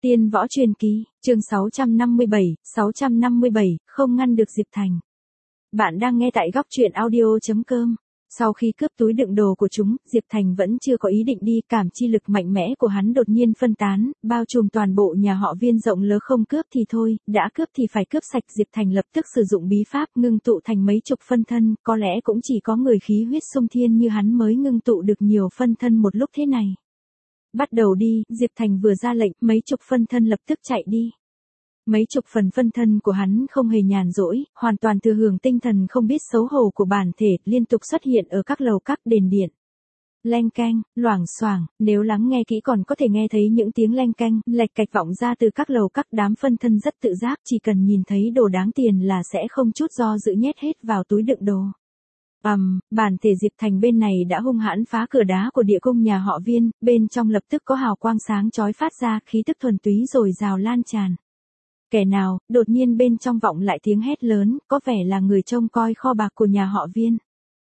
Tiên võ truyền kỳ, chương 657, không ngăn được Diệp Thành. Bạn đang nghe tại góc truyện audio.com. Sau khi cướp túi đựng đồ của chúng, Diệp Thành vẫn chưa có ý định đi, cảm chi lực mạnh mẽ của hắn đột nhiên phân tán, bao trùm toàn bộ nhà họ Viên rộng lớn. Không cướp thì thôi, đã cướp thì phải cướp sạch. Diệp Thành lập tức sử dụng bí pháp ngưng tụ thành mấy chục phân thân, có lẽ cũng chỉ có người khí huyết xung thiên như hắn mới ngưng tụ được nhiều phân thân một lúc thế này. Bắt đầu đi, Diệp Thành vừa ra lệnh, mấy chục phân thân lập tức chạy đi. Mấy chục phân thân của hắn không hề nhàn rỗi, hoàn toàn thừa hưởng tinh thần không biết xấu hổ của bản thể, liên tục xuất hiện ở các lầu các đền điện. Leng keng, loảng xoảng, nếu lắng nghe kỹ còn có thể nghe thấy những tiếng leng keng, lạch cạch vọng ra từ các lầu các. Đám phân thân rất tự giác, chỉ cần nhìn thấy đồ đáng tiền là sẽ không chút do dự nhét hết vào túi đựng đồ. Bản thể Diệp Thành bên này đã hung hãn phá cửa đá của địa cung nhà họ Viên, bên trong lập tức có hào quang sáng chói phát ra, khí tức thuần túy dồi dào lan tràn. Kẻ nào, đột nhiên bên trong vọng lại tiếng hét lớn, có vẻ là người trông coi kho bạc của nhà họ Viên.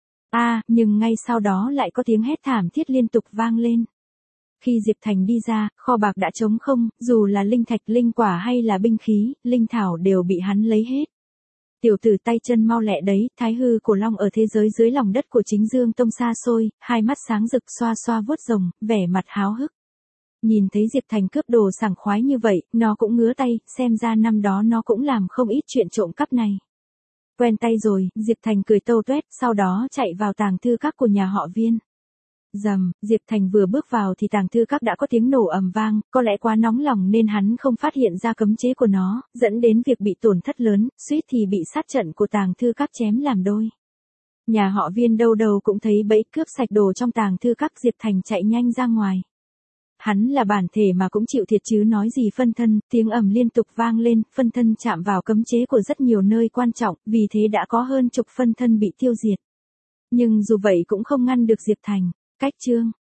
Nhưng ngay sau đó lại có tiếng hét thảm thiết liên tục vang lên. Khi Diệp Thành đi ra, kho bạc đã trống không, dù là linh thạch, linh quả hay là binh khí, linh thảo đều bị hắn lấy hết. Tiểu tử tay chân mau lẹ đấy, Thái hư cổ long ở thế giới dưới lòng đất của Chính Dương Tông xa xôi, hai mắt sáng rực xoa xoa vuốt rồng, vẻ mặt háo hức. Nhìn thấy Diệp Thành cướp đồ sảng khoái như vậy, nó cũng ngứa tay, xem ra năm đó nó cũng làm không ít chuyện trộm cắp này. Quen tay rồi, Diệp Thành cười tâu tuét, sau đó chạy vào tàng thư các của nhà họ Viên. Rầm, Diệp Thành vừa bước vào thì tàng thư các đã có tiếng nổ ầm vang, có lẽ quá nóng lòng nên hắn không phát hiện ra cấm chế của nó, dẫn đến việc bị tổn thất lớn, suýt thì bị sát trận của tàng thư các chém làm đôi. Nhà họ Viên đâu đâu cũng thấy bẫy cướp sạch đồ trong tàng thư các. Diệp Thành chạy nhanh ra ngoài. Hắn là bản thể mà cũng chịu thiệt chứ nói gì phân thân, tiếng ầm liên tục vang lên, phân thân chạm vào cấm chế của rất nhiều nơi quan trọng, vì thế đã có hơn chục phân thân bị tiêu diệt. Nhưng dù vậy cũng không ngăn được Diệp Thành. Cách chương